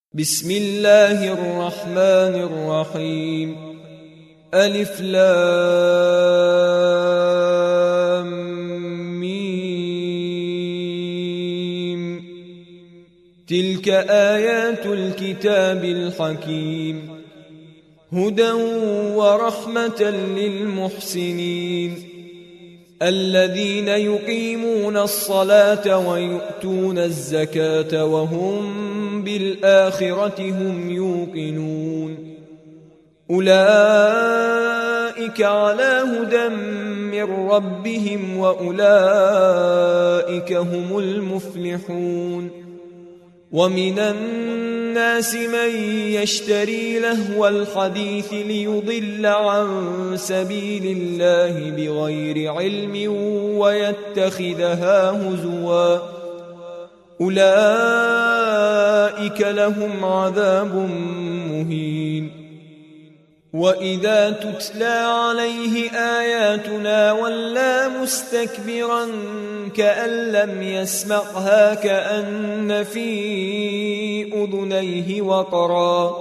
بسم الله الرحمن الرحيم. ألف لام ميم. تلك آيات الكتاب الحكيم، هدى ورحمة للمحسنين الذين يقيمون الصلاة ويؤتون الزكاة وهم بالآخرة هم يوقنون. أولئك على هدى من ربهم وأولئك هم المفلحون. ومن الناس من يشتري لهو الحديث ليضل عن سبيل الله بغير علم ويتخذها هزوا، أولئك لهم عذاب مهين. وإذا تتلى عليه آياتنا ولى مستكبرا كأن لم يسمعها كأن في أذنيه وقرا،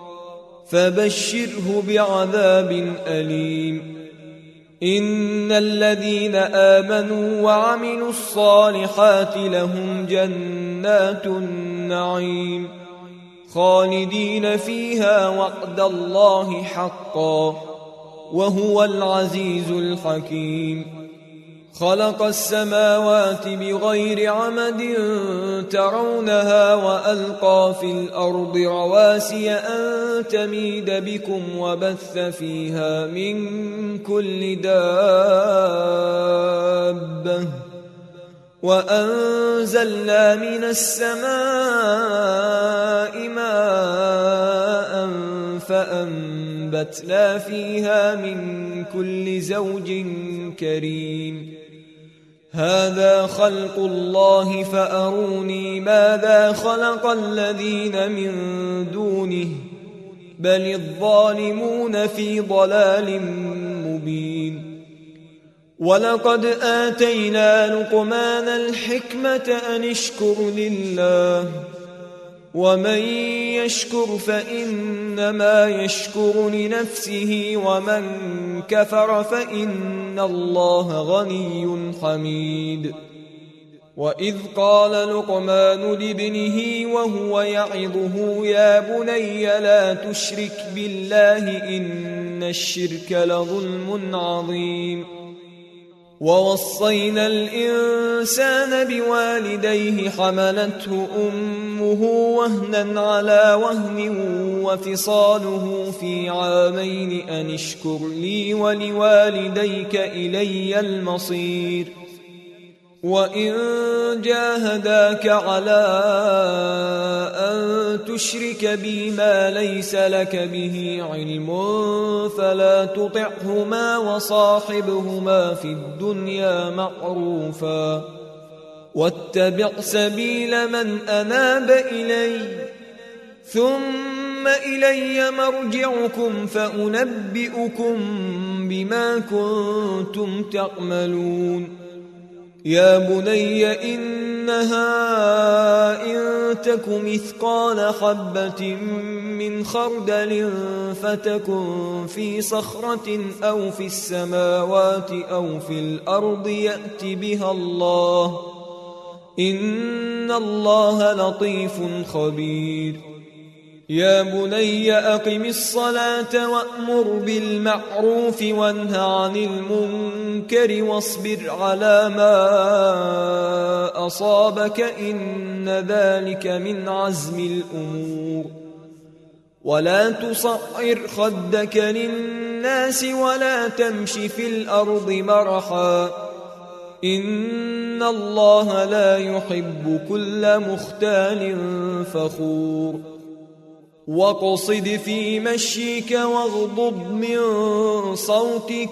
فبشره بعذاب أليم. إن الذين آمنوا وعملوا الصالحات لهم جنات النعيم خالدين فيها وعد الله حقا وهو العزيز الحكيم. خلق السماوات بغير عمد ترونها وألقى في الأرض رواسي أن تميد بكم وبث فيها من كل دابة وأنزلنا من السماء ماء فأنبتنا فيها من كل زوج كريم. هذا خلق الله فأروني ماذا خلق الذين من دونه بل الظالمون في ضلال مبين. ولقد آتينا لقمان الحكمة أن اشكر لله ومن يشكر فإنما يشكر لنفسه ومن كفر فإن الله غني حميد. وإذ قال لقمان لابنه وهو يعظه يا بني لا تشرك بالله إن الشرك لظلم عظيم. ووصينا الإنسان بوالديه حملته أمه وهنا على وهن وفصاله في عامين أن اشكر لي ولوالديك إلي المصير. وإن جاهداك على أن تشرك بي ما ليس لك به علم فلا تطعهما وصاحبهما في الدنيا معروفا واتبع سبيل من أناب إلي ثم إلي مرجعكم فأنبئكم بما كنتم تعملون. يا بني إنها إن تك مثقال حبة من خردل فتكن في صخرة أو في السماوات أو في الأرض يأت بها الله إن الله لطيف خبير. يا بني أقم الصلاة وأمر بالمعروف وانه عن المنكر واصبر على ما أصابك إن ذلك من عزم الأمور. ولا تصعر خدك للناس ولا تمش في الأرض مرحا إن الله لا يحب كل مختال فخور. واقصد في مشيك واغضض من صوتك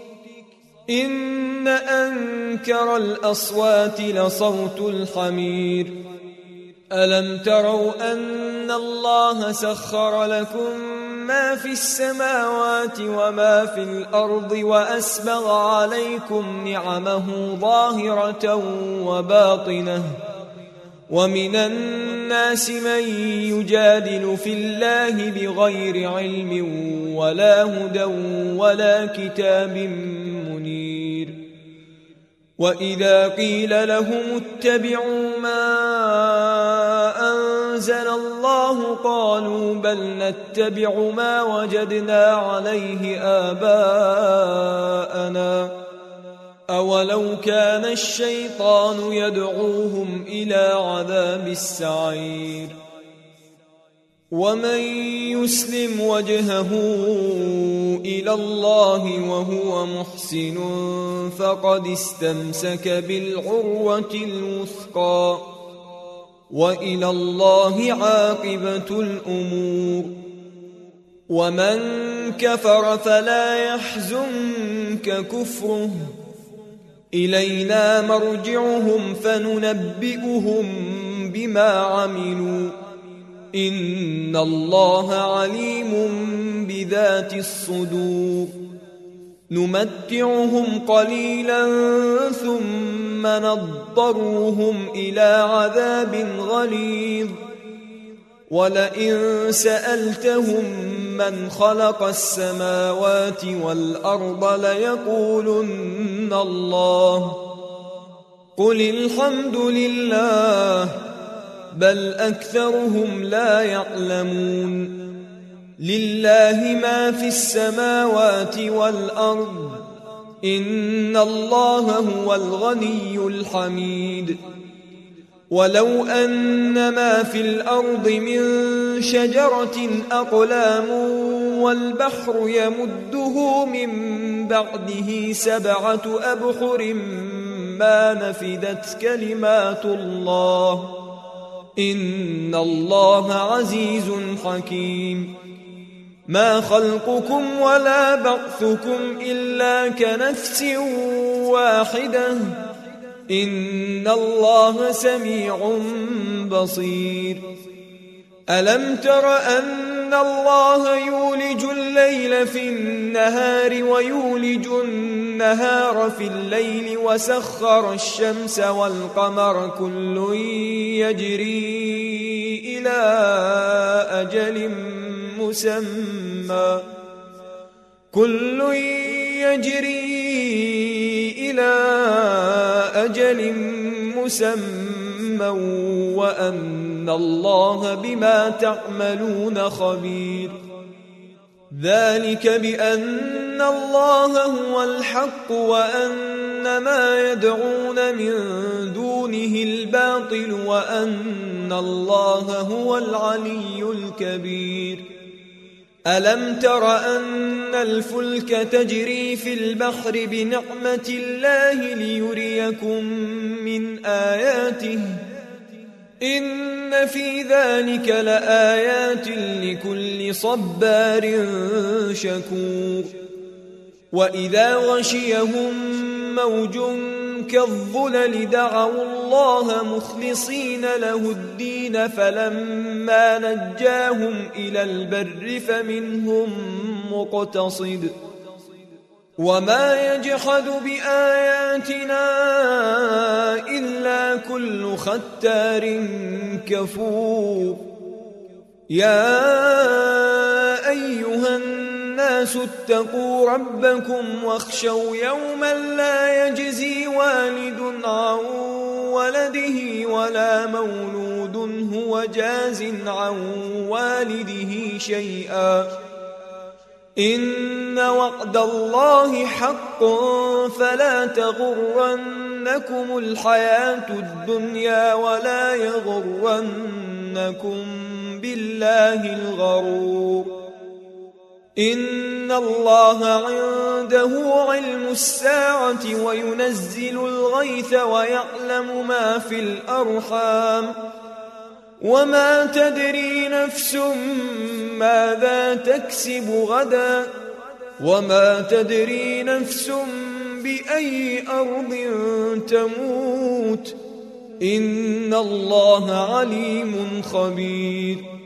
إن أنكر الأصوات لصوت الحمير. ألم تروا أن الله سخر لكم ما في السماوات وما في الأرض وأسبغ عليكم نعمه ظاهرة وباطنة ومن الناس من يجادل في الله بغير علم ولا هدى ولا كتاب منير. وإذا قيل لهم اتبعوا ما أنزل الله قالوا بل نتبع ما وجدنا عليه آباءنا أولو كان الشيطان يدعوهم إلى عذاب السعير. ومن يسلم وجهه إلى الله وهو محسن فقد استمسك بالعروة الوثقى وإلى الله عاقبة الأمور. ومن كفر فلا يحزنك كفره إلينا مرجعهم فننبئهم بما عملوا إن الله عليم بذات الصدور. نمتعهم قليلا ثم نضطرهم إلى عذاب غليظ. ولئن سألتهم من خلق السماوات والأرض ليقولن الله قل الحمد لله بل أكثرهم لا يعلمون. لله ما في السماوات والأرض إن الله هو الغني الحميد. ولو أن ما في الأرض من شجرة أقلام والبحر يمده من بعده 7 أبحر ما نفدت كلمات الله إن الله عزيز حكيم. ما خلقكم ولا بعثكم إلا كنفس واحدة إن الله سميع بصير. ألم تر أن الله يولج الليل في النهار ويولج النهار في الليل وسخر الشمس والقمر كل يجري إلى أجل مسمى وأن الله بما تعملون خبير. ذلك بأن الله هو الحق وأن ما يدعون من دونه الباطل وأن الله هو العلي الكبير. ألم تر أن الفلك تجري في البحر بنعمة الله ليريكم من آياته إن في ذلك لآيات لكل صبار شكور. وإذا غشيهم موج كالظلل دعوا الله مخلصين له الدين فلما نجاهم إلى البر فمنهم مقتصد وما يجحد بآياتنا إلا كل ختار كفور. يا أيها الناس اتقوا ربكم واخشوا يوما لا يجزي والد عن ولده ولا مولود هو جاز عن والده شيئا إن وعد الله حق فلا تغرنكم الحياة الدنيا ولا يغرنكم بالله الغرور. إن الله عنده علم الساعة وينزل الغيث ويعلم ما في الأرحام وما تدري نفس ماذا تكسب غدا وما تدري نفس بأي أرض تموت إن الله عليم خبير.